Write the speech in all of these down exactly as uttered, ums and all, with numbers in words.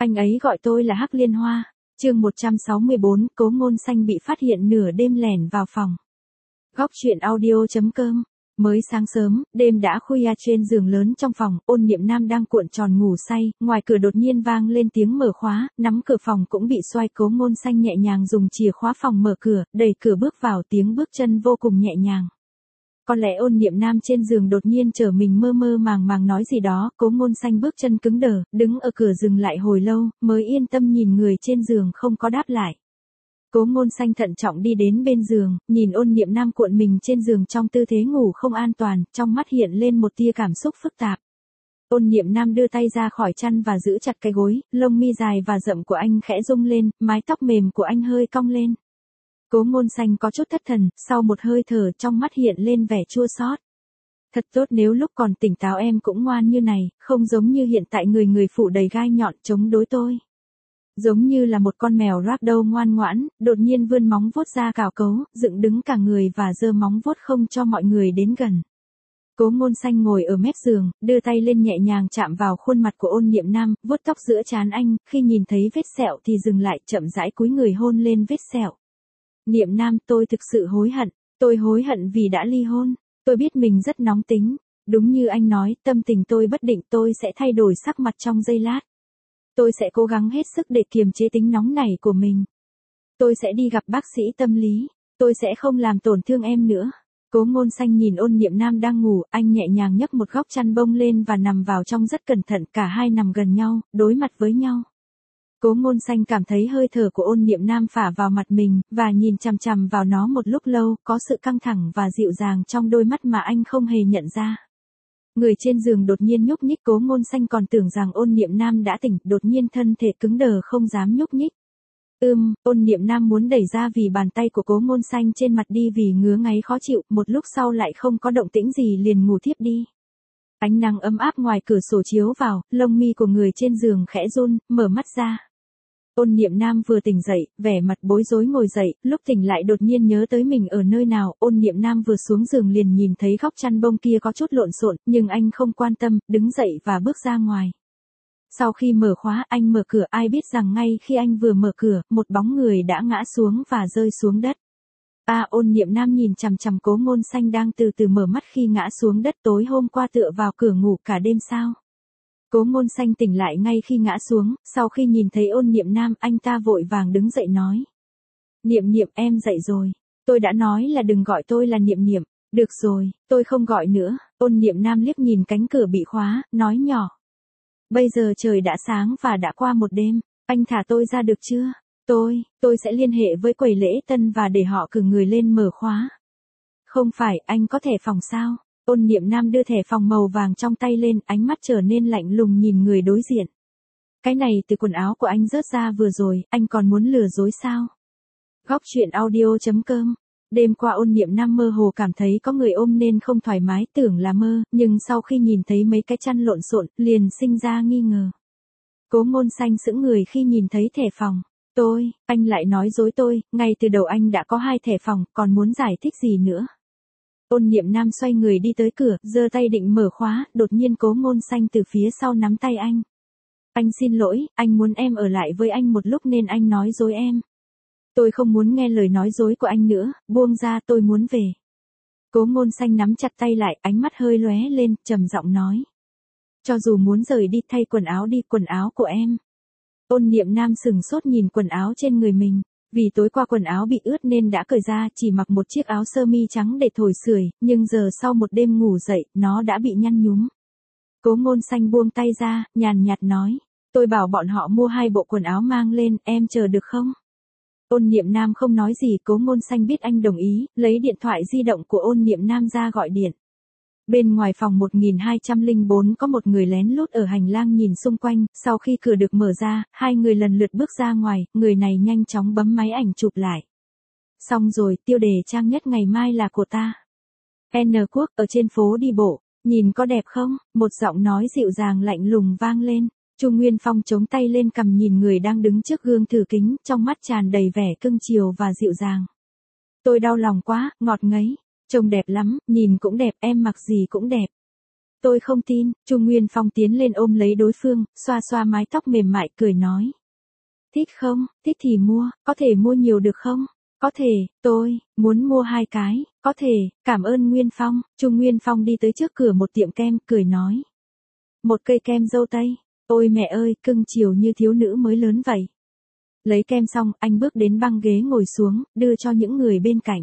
Anh ấy gọi tôi là Hắc Liên Hoa. Chương một trăm sáu mươi bốn, Cố Ngôn Xanh bị phát hiện nửa đêm lẻn vào phòng. Góc truyện audio chấm com. Mới sáng sớm, đêm đã khuya, trên giường lớn trong phòng, Ôn Niệm Nam đang cuộn tròn ngủ say, ngoài cửa đột nhiên vang lên tiếng mở khóa, nắm cửa phòng cũng bị xoay. Cố Ngôn Xanh nhẹ nhàng dùng chìa khóa phòng mở cửa, đẩy cửa bước vào, tiếng bước chân vô cùng nhẹ nhàng. Có lẽ Ôn Niệm Nam trên giường đột nhiên trở mình mơ mơ màng màng nói gì đó, Cố Ngôn Xanh bước chân cứng đờ, đứng ở cửa dừng lại hồi lâu, mới yên tâm nhìn người trên giường không có đáp lại. Cố Ngôn Xanh thận trọng đi đến bên giường, nhìn Ôn Niệm Nam cuộn mình trên giường trong tư thế ngủ không an toàn, trong mắt hiện lên một tia cảm xúc phức tạp. Ôn Niệm Nam đưa tay ra khỏi chăn và giữ chặt cái gối, lông mi dài và rậm của anh khẽ rung lên, mái tóc mềm của anh hơi cong lên. Cố Ngôn Xanh có chút thất thần, sau một hơi thở trong mắt hiện lên vẻ chua xót. Thật tốt nếu lúc còn tỉnh táo em cũng ngoan như này, không giống như hiện tại người người phụ đầy gai nhọn chống đối tôi. Giống như là một con mèo ragdoll ngoan ngoãn, đột nhiên vươn móng vuốt ra cào cấu, dựng đứng cả người và giơ móng vuốt không cho mọi người đến gần. Cố Ngôn Xanh ngồi ở mép giường, đưa tay lên nhẹ nhàng chạm vào khuôn mặt của Ôn Niệm Nam, vuốt tóc giữa trán anh, khi nhìn thấy vết sẹo thì dừng lại, chậm rãi cúi người hôn lên vết sẹo. Niệm Nam, tôi thực sự hối hận, tôi hối hận vì đã ly hôn, tôi biết mình rất nóng tính, đúng như anh nói, tâm tình tôi bất định, tôi sẽ thay đổi sắc mặt trong giây lát. Tôi sẽ cố gắng hết sức để kiềm chế tính nóng nảy của mình. Tôi sẽ đi gặp bác sĩ tâm lý, tôi sẽ không làm tổn thương em nữa. Cố Ngôn Xanh nhìn Ôn Niệm Nam đang ngủ, anh nhẹ nhàng nhấc một góc chăn bông lên và nằm vào trong rất cẩn thận, cả hai nằm gần nhau, đối mặt với nhau. Cố Ngôn Xanh cảm thấy hơi thở của Ôn Niệm Nam phả vào mặt mình, và nhìn chằm chằm vào nó một lúc lâu, có sự căng thẳng và dịu dàng trong đôi mắt mà anh không hề nhận ra. Người trên giường đột nhiên nhúc nhích, Cố Ngôn Xanh còn tưởng rằng Ôn Niệm Nam đã tỉnh, đột nhiên thân thể cứng đờ không dám nhúc nhích. Ừm, Ôn Niệm Nam muốn đẩy ra vì bàn tay của Cố Ngôn Xanh trên mặt đi vì ngứa ngáy khó chịu, một lúc sau lại không có động tĩnh gì liền ngủ thiếp đi. Ánh nắng ấm áp ngoài cửa sổ chiếu vào, lông mi của người trên giường khẽ run, mở mắt ra. Ôn Niệm Nam vừa tỉnh dậy, vẻ mặt bối rối ngồi dậy, lúc tỉnh lại đột nhiên nhớ tới mình ở nơi nào, Ôn Niệm Nam vừa xuống giường liền nhìn thấy góc chăn bông kia có chút lộn xộn, nhưng anh không quan tâm, đứng dậy và bước ra ngoài. Sau khi mở khóa, anh mở cửa, ai biết rằng ngay khi anh vừa mở cửa, một bóng người đã ngã xuống và rơi xuống đất. À, Ôn Niệm Nam nhìn chằm chằm Cố Ngôn Xanh đang từ từ mở mắt khi ngã xuống đất, tối hôm qua tựa vào cửa ngủ cả đêm sao? Cố Ngôn Xanh tỉnh lại ngay khi ngã xuống, sau khi nhìn thấy Ôn Niệm Nam, anh ta vội vàng đứng dậy nói. Niệm Niệm, em dậy rồi. Tôi đã nói là đừng gọi tôi là Niệm Niệm. Được rồi, tôi không gọi nữa. Ôn Niệm Nam liếc nhìn cánh cửa bị khóa, nói nhỏ. Bây giờ trời đã sáng và đã qua một đêm, anh thả tôi ra được chưa? Tôi, tôi sẽ liên hệ với quầy lễ tân và để họ cử người lên mở khóa. Không phải, anh có thẻ phòng sao? Ôn Niệm Nam đưa thẻ phòng màu vàng trong tay lên, ánh mắt trở nên lạnh lùng nhìn người đối diện. Cái này từ quần áo của anh rớt ra vừa rồi, anh còn muốn lừa dối sao? Góc truyện audio chấm com. Đêm qua Ôn Niệm Nam mơ hồ cảm thấy có người ôm nên không thoải mái, tưởng là mơ, nhưng sau khi nhìn thấy mấy cái chăn lộn xộn, liền sinh ra nghi ngờ. Cố Ngôn Xanh sững người khi nhìn thấy thẻ phòng. Tôi, anh lại nói dối tôi, ngay từ đầu anh đã có hai thẻ phòng, còn muốn giải thích gì nữa? Ôn Niệm Nam xoay người đi tới cửa, giơ tay định mở khóa, đột nhiên Cố Ngôn Xanh từ phía sau nắm tay anh. Anh xin lỗi, anh muốn em ở lại với anh một lúc nên anh nói dối em. Tôi không muốn nghe lời nói dối của anh nữa, buông ra, tôi muốn về. Cố Ngôn Xanh nắm chặt tay lại, ánh mắt hơi lóe lên, trầm giọng nói. Cho dù muốn rời đi, thay quần áo đi, quần áo của em. Ôn Niệm Nam sừng sốt nhìn quần áo trên người mình. Vì tối qua quần áo bị ướt nên đã cởi ra, chỉ mặc một chiếc áo sơ mi trắng để thổi sưởi, nhưng giờ sau một đêm ngủ dậy, nó đã bị nhăn nhúm. Cố Ngôn Xanh buông tay ra, nhàn nhạt nói, tôi bảo bọn họ mua hai bộ quần áo mang lên, em chờ được không? Ôn Niệm Nam không nói gì, Cố Ngôn Xanh biết anh đồng ý, lấy điện thoại di động của Ôn Niệm Nam ra gọi điện. Bên ngoài phòng một nghìn hai trăm lẻ bốn có một người lén lút ở hành lang nhìn xung quanh, sau khi cửa được mở ra, hai người lần lượt bước ra ngoài, người này nhanh chóng bấm máy ảnh chụp lại. Xong rồi, tiêu đề trang nhất ngày mai là của ta. N Quốc, ở trên phố đi bộ, nhìn có đẹp không? Một giọng nói dịu dàng lạnh lùng vang lên. Chu Nguyên Phong chống tay lên cằm nhìn người đang đứng trước gương thử kính, trong mắt tràn đầy vẻ cưng chiều và dịu dàng. Tôi đau lòng quá, ngọt ngấy. Trông đẹp lắm, nhìn cũng đẹp, em mặc gì cũng đẹp. Tôi không tin, Trung Nguyên Phong tiến lên ôm lấy đối phương, xoa xoa mái tóc mềm mại cười nói. Thích không, thích thì mua, có thể mua nhiều được không? Có thể, tôi, muốn mua hai cái, có thể, cảm ơn Nguyên Phong. Trung Nguyên Phong đi tới trước cửa một tiệm kem, cười nói. Một cây kem dâu tây, ôi mẹ ơi, cưng chiều như thiếu nữ mới lớn vậy. Lấy kem xong, anh bước đến băng ghế ngồi xuống, đưa cho những người bên cạnh.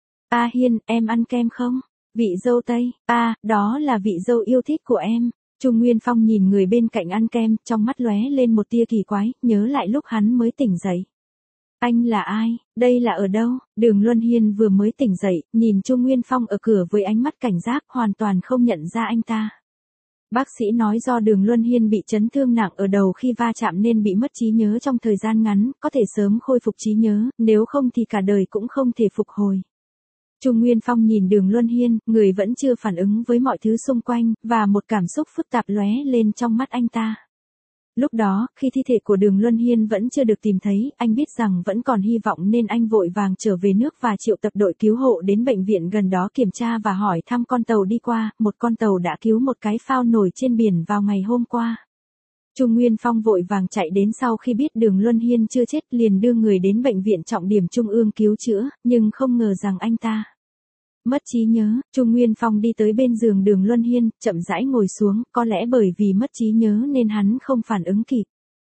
A Hiên, em ăn kem không? Vị dâu tây, à, đó là vị dâu yêu thích của em. Trung Nguyên Phong nhìn người bên cạnh ăn kem, trong mắt lóe lên một tia kỳ quái, nhớ lại lúc hắn mới tỉnh dậy. Anh là ai? Đây là ở đâu? Đường Luân Hiên vừa mới tỉnh dậy, nhìn Trung Nguyên Phong ở cửa với ánh mắt cảnh giác, hoàn toàn không nhận ra anh ta. Bác sĩ nói do Đường Luân Hiên bị chấn thương nặng ở đầu khi va chạm nên bị mất trí nhớ trong thời gian ngắn, có thể sớm khôi phục trí nhớ, nếu không thì cả đời cũng không thể phục hồi. Trung Nguyên Phong nhìn Đường Luân Hiên, người vẫn chưa phản ứng với mọi thứ xung quanh, và một cảm xúc phức tạp lóe lên trong mắt anh ta. Lúc đó, khi thi thể của Đường Luân Hiên vẫn chưa được tìm thấy, anh biết rằng vẫn còn hy vọng nên anh vội vàng trở về nước và triệu tập đội cứu hộ đến bệnh viện gần đó kiểm tra và hỏi thăm con tàu đi qua, một con tàu đã cứu một cái phao nổi trên biển vào ngày hôm qua. Trung Nguyên Phong vội vàng chạy đến sau khi biết Đường Luân Hiên chưa chết liền đưa người đến bệnh viện trọng điểm Trung ương cứu chữa, nhưng không ngờ rằng anh ta mất trí nhớ. Trung Nguyên Phong đi tới bên giường Đường Luân Hiên, chậm rãi ngồi xuống, có lẽ bởi vì mất trí nhớ nên hắn không phản ứng kịp.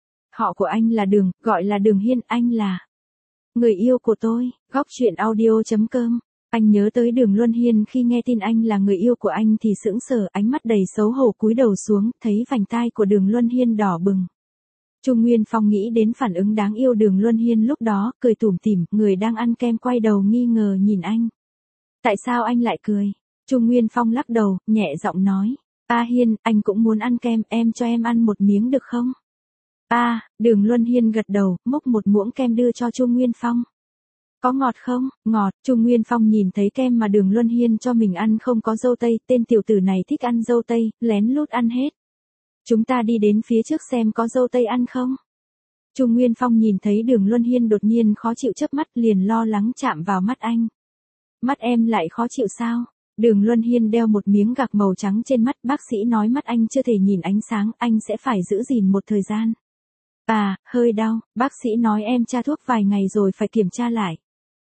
Họ của anh là Đường, gọi là Đường Hiên, anh là người yêu của tôi. Góc truyện audio chấm com. Anh nhớ tới Đường Luân Hiên khi nghe tin anh là người yêu của anh thì sững sờ, ánh mắt đầy xấu hổ cúi đầu xuống, thấy vành tai của Đường Luân Hiên đỏ bừng. Trung Nguyên Phong nghĩ đến phản ứng đáng yêu Đường Luân Hiên lúc đó, cười tủm tỉm, người đang ăn kem quay đầu nghi ngờ nhìn anh. Tại sao anh lại cười? Trung Nguyên Phong lắc đầu, nhẹ giọng nói. A Hiên, anh cũng muốn ăn kem, em cho em ăn một miếng được không? A, à, Đường Luân Hiên gật đầu, múc một muỗng kem đưa cho Trung Nguyên Phong. Có ngọt không? Ngọt. Trung Nguyên Phong nhìn thấy kem mà Đường Luân Hiên cho mình ăn không có dâu tây, tên tiểu tử này thích ăn dâu tây, lén lút ăn hết. Chúng ta đi đến phía trước xem có dâu tây ăn không? Trung Nguyên Phong nhìn thấy Đường Luân Hiên đột nhiên khó chịu chớp mắt liền lo lắng chạm vào mắt anh. Mắt em lại khó chịu sao? Đường Luân Hiên đeo một miếng gạc màu trắng trên mắt, bác sĩ nói mắt anh chưa thể nhìn ánh sáng, anh sẽ phải giữ gìn một thời gian. À, hơi đau, bác sĩ nói em tra thuốc vài ngày rồi phải kiểm tra lại.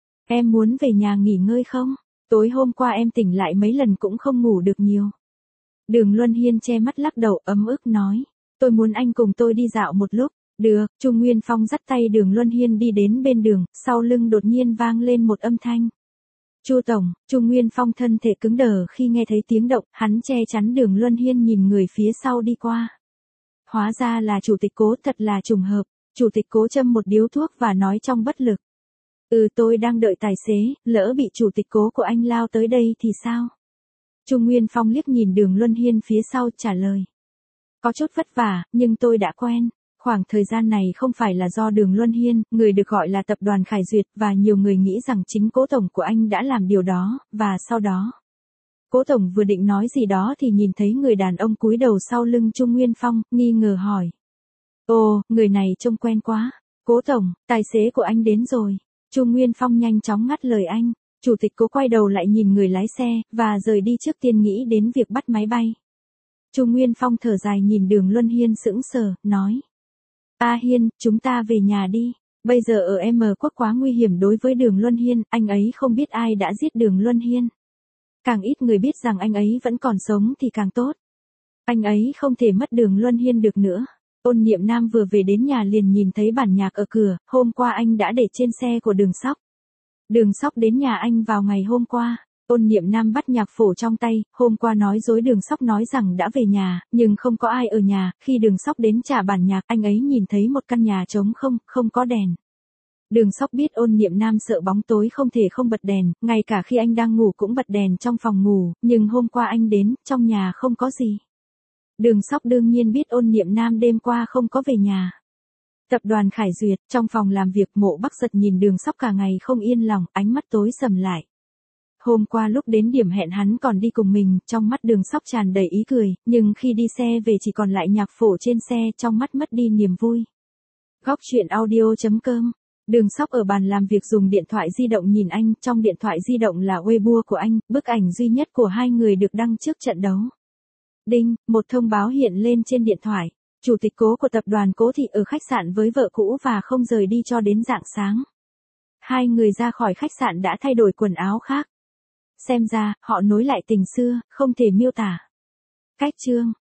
Em muốn về nhà nghỉ ngơi không? Tối hôm qua em tỉnh lại mấy lần cũng không ngủ được nhiều. Đường Luân Hiên che mắt lắc đầu ấm ức nói. Tôi muốn anh cùng tôi đi dạo một lúc. Được, Trung Nguyên Phong dắt tay Đường Luân Hiên đi đến bên đường, sau lưng đột nhiên vang lên một âm thanh. Chu tổng. Trung Nguyên Phong thân thể cứng đờ khi nghe thấy tiếng động, hắn che chắn Đường Luân Hiên nhìn người phía sau đi qua. Hóa ra là chủ tịch Cố, thật là trùng hợp. Chủ tịch Cố châm một điếu thuốc và nói trong bất lực. Ừ, tôi đang đợi tài xế, lỡ bị chủ tịch Cố của anh lao tới đây thì sao? Trung Nguyên Phong liếc nhìn Đường Luân Hiên phía sau trả lời. Có chút vất vả, nhưng tôi đã quen. Khoảng thời gian này không phải là do Đường Luân Hiên, người được gọi là tập đoàn Khải Duyệt, và nhiều người nghĩ rằng chính Cố tổng của anh đã làm điều đó, và sau đó. Cố tổng vừa định nói gì đó thì nhìn thấy người đàn ông cúi đầu sau lưng Trung Nguyên Phong, nghi ngờ hỏi. Ồ, người này trông quen quá. Cố tổng, tài xế của anh đến rồi. Trung Nguyên Phong nhanh chóng ngắt lời anh. Chủ tịch Cố quay đầu lại nhìn người lái xe, và rời đi trước tiên nghĩ đến việc bắt máy bay. Trung Nguyên Phong thở dài nhìn Đường Luân Hiên sững sờ, nói. A Hiên, chúng ta về nhà đi. Bây giờ ở M quốc quá nguy hiểm đối với Đường Luân Hiên, anh ấy không biết ai đã giết Đường Luân Hiên. Càng ít người biết rằng anh ấy vẫn còn sống thì càng tốt. Anh ấy không thể mất Đường Luân Hiên được nữa. Ôn Niệm Nam vừa về đến nhà liền nhìn thấy bản nhạc ở cửa, hôm qua anh đã để trên xe của Đường Sóc. Đường Sóc đến nhà anh vào ngày hôm qua. Ôn Niệm Nam bắt nhạc phổ trong tay, hôm qua nói dối Đường Sóc nói rằng đã về nhà, nhưng không có ai ở nhà, khi Đường Sóc đến trả bản nhạc, anh ấy nhìn thấy một căn nhà trống không, không có đèn. Đường Sóc biết Ôn Niệm Nam sợ bóng tối không thể không bật đèn, ngay cả khi anh đang ngủ cũng bật đèn trong phòng ngủ, nhưng hôm qua anh đến, trong nhà không có gì. Đường Sóc đương nhiên biết Ôn Niệm Nam đêm qua không có về nhà. Tập đoàn Khải Duyệt, trong phòng làm việc Mộ Bắc Giật nhìn Đường Sóc cả ngày không yên lòng, ánh mắt tối sầm lại. Hôm qua lúc đến điểm hẹn hắn còn đi cùng mình, trong mắt Đường Sóc tràn đầy ý cười, nhưng khi đi xe về chỉ còn lại nhạc phổ trên xe, trong mắt mất đi niềm vui. Góc truyện audio chấm com. Đường Sóc ở bàn làm việc dùng điện thoại di động nhìn anh, trong điện thoại di động là Weibo của anh, bức ảnh duy nhất của hai người được đăng trước trận đấu. Đinh, một thông báo hiện lên trên điện thoại. Chủ tịch Cố của tập đoàn Cố Thị ở khách sạn với vợ cũ và không rời đi cho đến rạng sáng. Hai người ra khỏi khách sạn đã thay đổi quần áo khác. Xem ra, họ nối lại tình xưa, không thể miêu tả. Cách chương